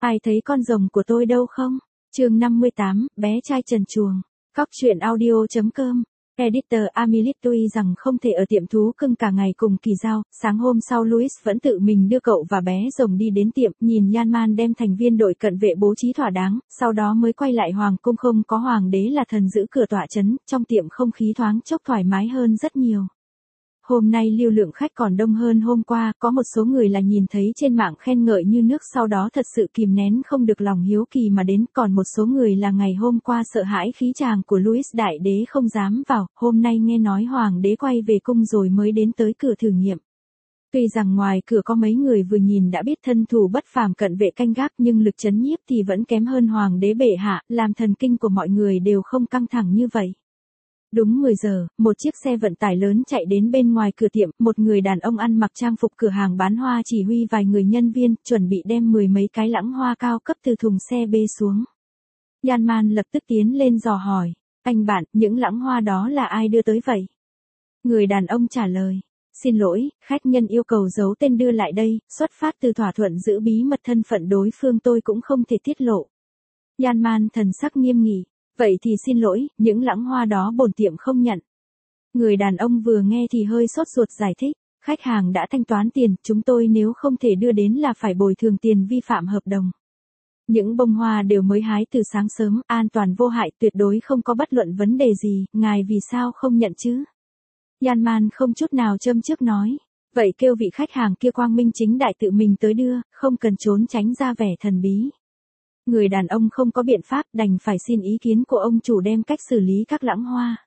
Ai thấy con rồng của tôi đâu không? Chương 58, bé trai trần truồng. Cóc truyện audio.com. Editor Amilit tuy rằng không thể ở tiệm thú cưng cả ngày cùng Kỳ Giao, sáng hôm sau Louis vẫn tự mình đưa cậu và bé rồng đi đến tiệm, nhìn Yanman đem thành viên đội cận vệ bố trí thỏa đáng, sau đó mới quay lại hoàng cung. Không có hoàng đế là thần giữ cửa tọa trấn, trong tiệm không khí thoáng chốc thoải mái hơn rất nhiều. Hôm nay lưu lượng khách còn đông hơn hôm qua, có một số người là nhìn thấy trên mạng khen ngợi như nước, sau đó thật sự kìm nén không được lòng hiếu kỳ mà đến, còn một số người là ngày hôm qua sợ hãi khí chàng của Louis đại đế không dám vào, hôm nay nghe nói hoàng đế quay về cung rồi mới đến tới cửa thử nghiệm. Tuy rằng ngoài cửa có mấy người vừa nhìn đã biết thân thủ bất phàm cận vệ canh gác, nhưng lực trấn nhiếp thì vẫn kém hơn hoàng đế bệ hạ, làm thần kinh của mọi người đều không căng thẳng như vậy. Đúng 10 giờ, một chiếc xe vận tải lớn chạy đến bên ngoài cửa tiệm, một người đàn ông ăn mặc trang phục cửa hàng bán hoa chỉ huy vài người nhân viên, chuẩn bị đem 10 mấy cái lẵng hoa cao cấp từ thùng xe bê xuống. Yanman lập tức tiến lên dò hỏi, anh bạn, những lẵng hoa đó là ai đưa tới vậy? Người đàn ông trả lời, xin lỗi, khách nhân yêu cầu giấu tên đưa lại đây, xuất phát từ thỏa thuận giữ bí mật thân phận đối phương tôi cũng không thể tiết lộ. Yanman thần sắc nghiêm nghị. Vậy thì xin lỗi, những lẵng hoa đó bổn tiệm không nhận. Người đàn ông vừa nghe thì hơi sốt ruột giải thích, khách hàng đã thanh toán tiền, chúng tôi nếu không thể đưa đến là phải bồi thường tiền vi phạm hợp đồng. Những bông hoa đều mới hái từ sáng sớm, an toàn vô hại, tuyệt đối không có bất luận vấn đề gì, ngài vì sao không nhận chứ? Yanman không chút nào châm chước nói, vậy kêu vị khách hàng kia quang minh chính đại tự mình tới đưa, không cần trốn tránh ra vẻ thần bí. Người đàn ông không có biện pháp, đành phải xin ý kiến của ông chủ đem cách xử lý các lẵng hoa.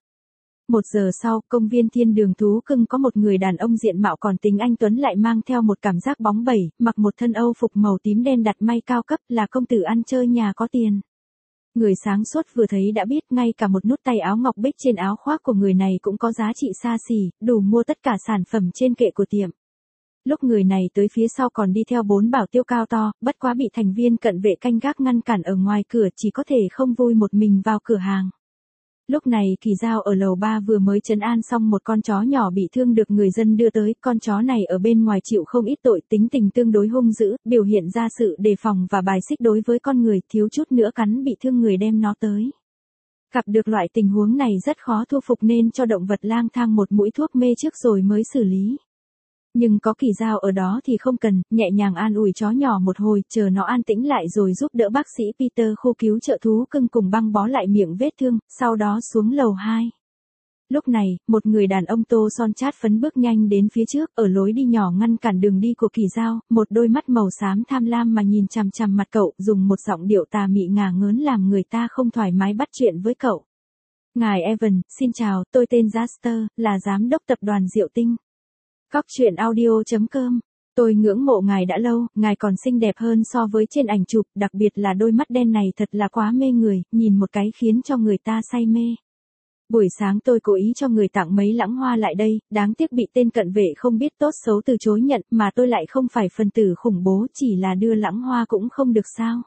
1 giờ sau, công viên thiên đường thú cưng có một người đàn ông diện mạo còn tính anh tuấn lại mang theo một cảm giác bóng bẩy, mặc một thân âu phục màu tím đen đặt may cao cấp, là công tử ăn chơi nhà có tiền. Người sáng suốt vừa thấy đã biết, ngay cả một nút tay áo ngọc bích trên áo khoác của người này cũng có giá trị xa xỉ, đủ mua tất cả sản phẩm trên kệ của tiệm. Lúc người này tới phía sau còn đi theo 4 bảo tiêu cao to, bất quá bị thành viên cận vệ canh gác ngăn cản ở ngoài cửa, chỉ có thể không vui một mình vào cửa hàng. Lúc này Kỳ Giao ở lầu 3 vừa mới trấn an xong một con chó nhỏ bị thương được người dân đưa tới, con chó này ở bên ngoài chịu không ít tội, tính tình tương đối hung dữ, biểu hiện ra sự đề phòng và bài xích đối với con người, thiếu chút nữa cắn bị thương người đem nó tới. Gặp được loại tình huống này rất khó thu phục nên cho động vật lang thang một mũi thuốc mê trước rồi mới xử lý. Nhưng có Kỳ Giao ở đó thì không cần, nhẹ nhàng an ủi chó nhỏ một hồi, chờ nó an tĩnh lại rồi giúp đỡ bác sĩ Peter khu cứu trợ thú cưng cùng băng bó lại miệng vết thương, sau đó xuống lầu 2. Lúc này, một người đàn ông tô son chát phấn bước nhanh đến phía trước, ở lối đi nhỏ ngăn cản đường đi của Kỳ Giao, một đôi mắt màu xám tham lam mà nhìn chằm chằm mặt cậu, dùng một giọng điệu tà mị ngả ngớn làm người ta không thoải mái bắt chuyện với cậu. Ngài Evan, xin chào, tôi tên Jaster, là giám đốc tập đoàn Diệu Tinh. Cóc truyện audio.com. Tôi ngưỡng mộ ngài đã lâu, ngài còn xinh đẹp hơn so với trên ảnh chụp, đặc biệt là đôi mắt đen này thật là quá mê người, nhìn một cái khiến cho người ta say mê. Buổi sáng tôi cố ý cho người tặng mấy lẵng hoa lại đây, đáng tiếc bị tên cận vệ không biết tốt xấu từ chối nhận, mà tôi lại không phải phần tử khủng bố, chỉ là đưa lẵng hoa cũng không được sao.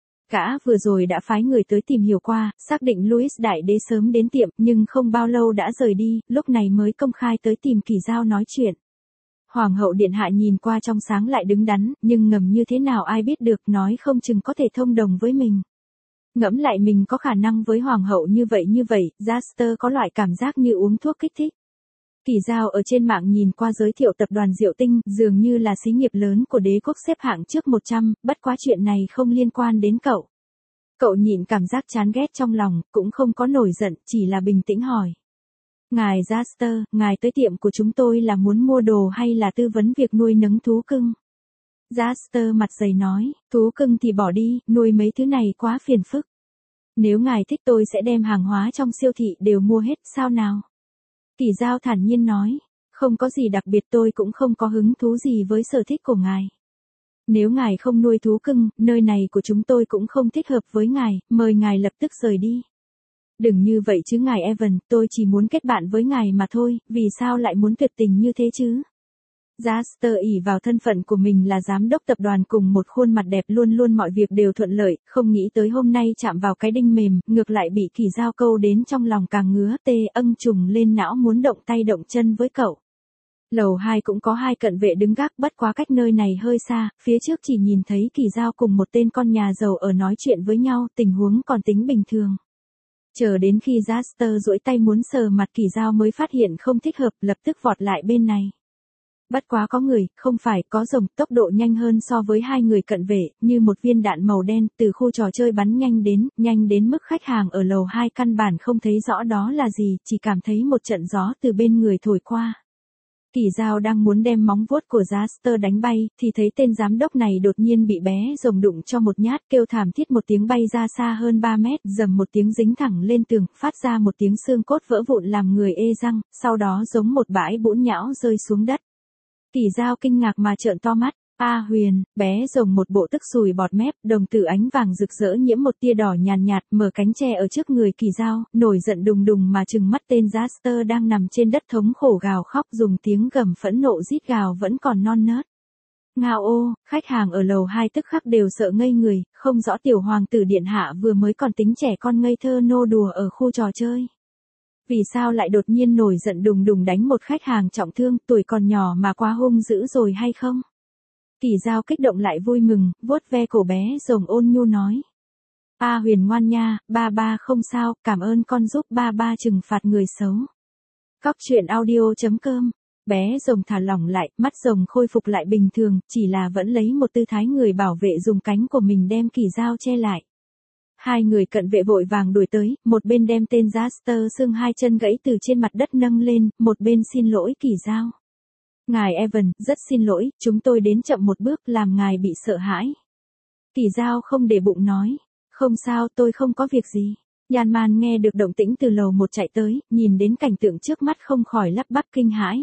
Gã vừa rồi đã phái người tới tìm hiểu qua, xác định Louis đại đế sớm đến tiệm, nhưng không bao lâu đã rời đi, lúc này mới công khai tới tìm Kỳ Giao nói chuyện. Hoàng hậu điện hạ nhìn qua trong sáng lại đứng đắn, nhưng ngầm như thế nào ai biết được, nói không chừng có thể thông đồng với mình. Ngẫm lại mình có khả năng với hoàng hậu như vậy, Jaster có loại cảm giác như uống thuốc kích thích. Kỳ Giao ở trên mạng nhìn qua giới thiệu tập đoàn Diệu Tinh, dường như là xí nghiệp lớn của đế quốc xếp hạng trước 100, bất quá chuyện này không liên quan đến cậu. Cậu nhịn cảm giác chán ghét trong lòng, cũng không có nổi giận, chỉ là bình tĩnh hỏi. Ngài Jaster, ngài tới tiệm của chúng tôi là muốn mua đồ hay là tư vấn việc nuôi nấng thú cưng? Jaster mặt dày nói, thú cưng thì bỏ đi, nuôi mấy thứ này quá phiền phức. Nếu ngài thích tôi sẽ đem hàng hóa trong siêu thị đều mua hết, sao nào? Kỳ Giao thản nhiên nói, không có gì đặc biệt, tôi cũng không có hứng thú gì với sở thích của ngài. Nếu ngài không nuôi thú cưng, nơi này của chúng tôi cũng không thích hợp với ngài, mời ngài lập tức rời đi. Đừng như vậy chứ ngài Evan, tôi chỉ muốn kết bạn với ngài mà thôi, vì sao lại muốn tuyệt tình như thế chứ? Jaster ỷ vào thân phận của mình là giám đốc tập đoàn cùng một khuôn mặt đẹp, luôn luôn mọi việc đều thuận lợi, không nghĩ tới hôm nay chạm vào cái đinh mềm, ngược lại bị Kỳ Giao câu đến trong lòng càng ngứa tê, âng trùng lên não muốn động tay động chân với cậu. Lầu 2 cũng có hai cận vệ đứng gác, bất quá cách nơi này hơi xa, phía trước chỉ nhìn thấy Kỳ Dao cùng một tên con nhà giàu ở nói chuyện với nhau, tình huống còn tính bình thường. Chờ đến khi Jasper duỗi tay muốn sờ mặt Kỳ Dao mới phát hiện không thích hợp, lập tức vọt lại bên này. Bất quá có người, không phải, có rồng, tốc độ nhanh hơn so với hai người cận vệ, như một viên đạn màu đen, từ khu trò chơi bắn nhanh đến mức khách hàng ở lầu 2 căn bản không thấy rõ đó là gì, chỉ cảm thấy một trận gió từ bên người thổi qua. Kỳ Dao đang muốn đem móng vuốt của Jasper đánh bay, thì thấy tên giám đốc này đột nhiên bị bé rồng đụng cho một nhát, kêu thảm thiết một tiếng bay ra xa hơn 3 mét, rầm một tiếng dính thẳng lên tường, phát ra một tiếng xương cốt vỡ vụn làm người ê răng, sau đó giống một bãi bũn nhão rơi xuống đất. Kỳ Dao kinh ngạc mà trợn to mắt. Huyền, bé rồng một bộ tức sùi bọt mép, đồng tử ánh vàng rực rỡ nhiễm một tia đỏ nhàn nhạt, mở cánh tre ở trước người Kỳ Dao, nổi giận đùng đùng mà trừng mắt tên Jasper đang nằm trên đất thống khổ gào khóc, dùng tiếng gầm phẫn nộ rít gào vẫn còn non nớt. Ngao ô, khách hàng ở lầu 2 tức khắc đều sợ ngây người, không rõ tiểu hoàng tử điện hạ vừa mới còn tính trẻ con ngây thơ nô đùa ở khu trò chơi. Vì sao lại đột nhiên nổi giận đùng đùng đánh một khách hàng trọng thương, tuổi còn nhỏ mà quá hung dữ rồi hay không? Kỳ Dao kích động lại vui mừng, vuốt ve cổ bé rồng ôn nhu nói. Huyền ngoan nha, ba không sao, cảm ơn con giúp ba trừng phạt người xấu. Cóc truyện audio.com. Bé rồng thả lỏng lại, mắt rồng khôi phục lại bình thường, chỉ là vẫn lấy một tư thái người bảo vệ dùng cánh của mình đem Kỳ Dao che lại. Hai người cận vệ vội vàng đuổi tới, một bên đem tên Jasper xương hai chân gãy từ trên mặt đất nâng lên, một bên xin lỗi Kỳ Dao. Ngài Evan, rất xin lỗi, chúng tôi đến chậm một bước làm ngài bị sợ hãi. Kỳ Dao không để bụng nói. Không sao, tôi không có việc gì. Yan Man nghe được động tĩnh từ lầu 1 chạy tới, nhìn đến cảnh tượng trước mắt không khỏi lắp bắp kinh hãi.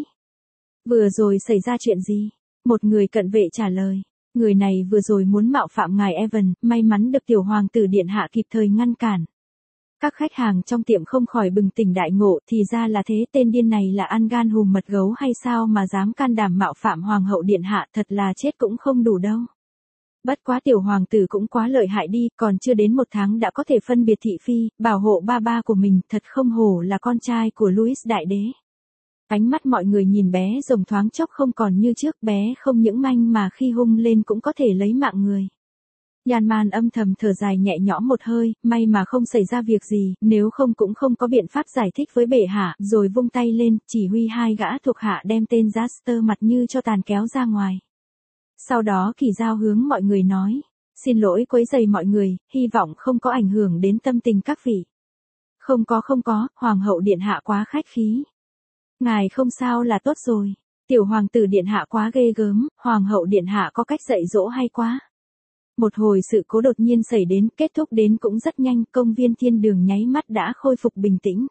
Vừa rồi xảy ra chuyện gì? Một người cận vệ trả lời. Người này vừa rồi muốn mạo phạm ngài Evan, may mắn được tiểu hoàng tử điện hạ kịp thời ngăn cản. Các khách hàng trong tiệm không khỏi bừng tỉnh đại ngộ, thì ra là thế, tên điên này là ăn gan hùm mật gấu hay sao mà dám can đảm mạo phạm hoàng hậu điện hạ, thật là chết cũng không đủ đâu. Bất quá tiểu hoàng tử cũng quá lợi hại đi, còn chưa đến 1 tháng đã có thể phân biệt thị phi, bảo hộ ba của mình, thật không hổ là con trai của Louis đại đế. Ánh mắt mọi người nhìn bé rồng thoáng chốc không còn như trước, bé không những manh mà khi hung lên cũng có thể lấy mạng người. Yan Man âm thầm thở dài nhẹ nhõm một hơi, may mà không xảy ra việc gì, nếu không cũng không có biện pháp giải thích với bệ hạ, rồi vung tay lên, chỉ huy hai gã thuộc hạ đem tên Jasper mặt như cho tàn kéo ra ngoài. Sau đó Kỳ Dao hướng mọi người nói, xin lỗi quấy rầy mọi người, hy vọng không có ảnh hưởng đến tâm tình các vị. Không có, hoàng hậu điện hạ quá khách khí. Ngài không sao là tốt rồi, tiểu hoàng tử điện hạ quá ghê gớm, hoàng hậu điện hạ có cách dạy dỗ hay quá. Một hồi sự cố đột nhiên xảy đến, kết thúc đến cũng rất nhanh, công viên thiên đường nháy mắt đã khôi phục bình tĩnh.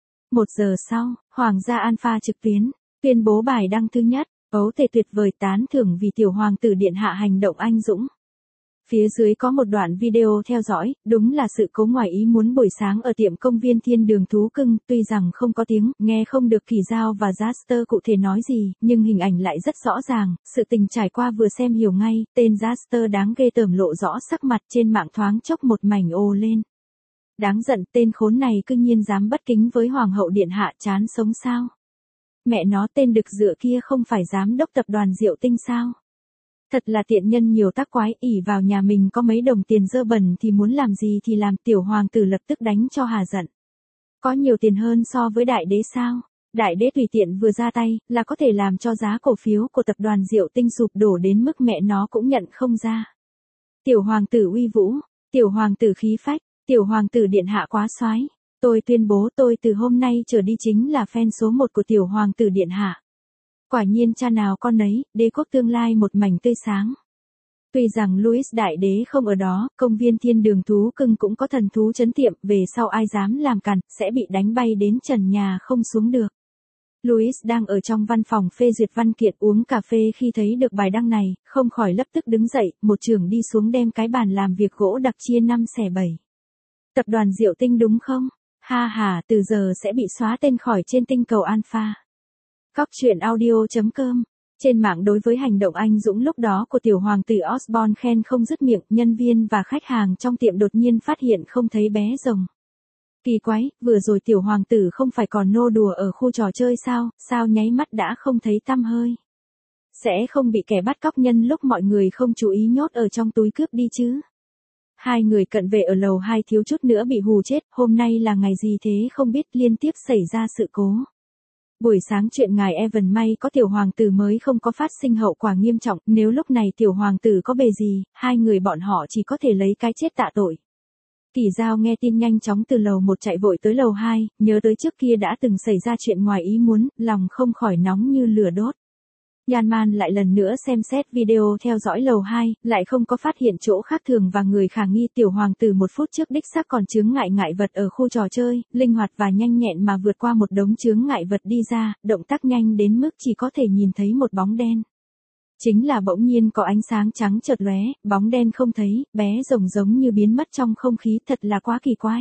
1 giờ sau, Hoàng gia Alpha trực tuyên bố bài đăng thứ nhất, ấu thể tuyệt vời tán thưởng vì tiểu hoàng tử điện hạ hành động anh dũng. Phía dưới có một đoạn video theo dõi, đúng là sự cố ngoài ý muốn buổi sáng ở tiệm công viên thiên đường thú cưng, tuy rằng không có tiếng, nghe không được Kỳ Dao và Jasper cụ thể nói gì, nhưng hình ảnh lại rất rõ ràng, sự tình trải qua vừa xem hiểu ngay, tên Jasper đáng ghê tởm lộ rõ sắc mặt trên mạng thoáng chốc một mảnh ồ lên. Đáng giận, tên khốn này cư nhiên dám bất kính với hoàng hậu điện hạ, chán sống sao? Mẹ nó, tên đực dựa kia không phải giám đốc tập đoàn Diệu Tinh sao? Thật là tiện nhân nhiều tác quái, ỷ vào nhà mình có mấy đồng tiền dơ bẩn thì muốn làm gì thì làm, tiểu hoàng tử lập tức đánh cho hà giận. Có nhiều tiền hơn so với đại đế sao? Đại đế tùy tiện vừa ra tay, là có thể làm cho giá cổ phiếu của tập đoàn Diệu Tinh sụp đổ đến mức mẹ nó cũng nhận không ra. Tiểu hoàng tử uy vũ, tiểu hoàng tử khí phách, tiểu hoàng tử điện hạ quá soái. Tôi tuyên bố tôi từ hôm nay trở đi chính là fan số 1 của tiểu hoàng tử điện hạ. Quả nhiên cha nào con nấy, đế quốc tương lai một mảnh tươi sáng. Tuy rằng Louis đại đế không ở đó, công viên thiên đường thú cưng cũng có thần thú trấn tiệm, về sau ai dám làm cản, sẽ bị đánh bay đến trần nhà không xuống được. Louis đang ở trong văn phòng phê duyệt văn kiện uống cà phê khi thấy được bài đăng này, không khỏi lập tức đứng dậy, một chưởng đi xuống đem cái bàn làm việc gỗ đặc chia 5/7. Tập đoàn Diệu Tinh đúng không? Ha ha, từ giờ sẽ bị xóa tên khỏi trên tinh cầu Alpha. Cóc truyện audio.com. Trên mạng đối với hành động anh dũng lúc đó của tiểu hoàng tử Osborn khen không dứt miệng, nhân viên và khách hàng trong tiệm đột nhiên phát hiện không thấy bé rồng. Kỳ quái, vừa rồi tiểu hoàng tử không phải còn nô đùa ở khu trò chơi sao nháy mắt đã không thấy tăm hơi. Sẽ không bị kẻ bắt cóc nhân lúc mọi người không chú ý nhốt ở trong túi cướp đi chứ. Hai người cận vệ ở lầu 2 thiếu chút nữa bị hù chết, hôm nay là ngày gì thế không biết liên tiếp xảy ra sự cố. Buổi sáng chuyện ngài Evan may có tiểu hoàng tử mới không có phát sinh hậu quả nghiêm trọng, nếu lúc này tiểu hoàng tử có bề gì, hai người bọn họ chỉ có thể lấy cái chết tạ tội. Kỳ Giao nghe tin nhanh chóng từ lầu 1 chạy vội tới lầu 2, nhớ tới trước kia đã từng xảy ra chuyện ngoài ý muốn, lòng không khỏi nóng như lửa đốt. Nhan Man lại lần nữa xem xét video theo dõi lầu 2, lại không có phát hiện chỗ khác thường và người khả nghi. Tiểu hoàng tử 1 phút trước đích xác còn chướng ngại vật ở khu trò chơi, linh hoạt và nhanh nhẹn mà vượt qua một đống chướng ngại vật đi ra, động tác nhanh đến mức chỉ có thể nhìn thấy một bóng đen. Chính là bỗng nhiên có ánh sáng trắng chợt lóe, bóng đen không thấy, bé rồng giống như biến mất trong không khí, thật là quá kỳ quái.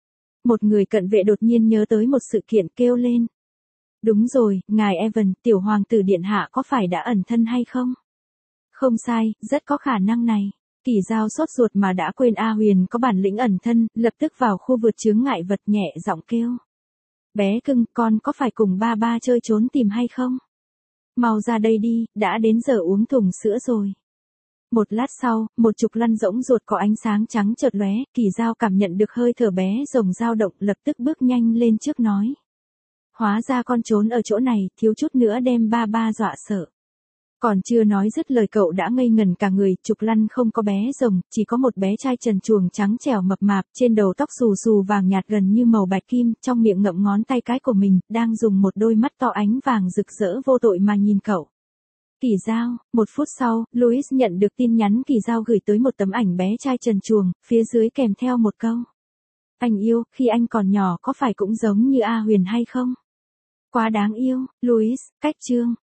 Một người cận vệ đột nhiên nhớ tới một sự kiện kêu lên. Đúng rồi, ngài Evan, tiểu hoàng tử điện hạ có phải đã ẩn thân hay không? Không sai, rất có khả năng này. Kỳ Giao sốt ruột mà đã quên A Huyền có bản lĩnh ẩn thân, lập tức vào khu vượt chướng ngại vật nhẹ giọng kêu. Bé cưng, con có phải cùng ba ba chơi trốn tìm hay không? Mau ra đây đi, đã đến giờ uống thùng sữa rồi. Một lát sau, một trục lăn rỗng ruột có ánh sáng trắng chợt lóe, Kỳ Giao cảm nhận được hơi thở bé rồng dao động, lập tức bước nhanh lên trước nói. Hóa ra con trốn ở chỗ này, thiếu chút nữa đem ba ba dọa sợ. Còn chưa nói dứt lời cậu đã ngây ngẩn cả người, trục lăn không có bé rồng, chỉ có một bé trai trần truồng trắng trẻo mập mạp, trên đầu tóc xù xù vàng nhạt gần như màu bạch kim, trong miệng ngậm ngón tay cái của mình, đang dùng một đôi mắt to ánh vàng rực rỡ vô tội mà nhìn cậu. Kỳ Giao, 1 phút sau, Louis nhận được tin nhắn Kỳ Giao gửi tới một tấm ảnh bé trai trần truồng, phía dưới kèm theo một câu. Anh yêu, khi anh còn nhỏ có phải cũng giống như A Huyền hay không? Quá đáng yêu, Louis, cách chương.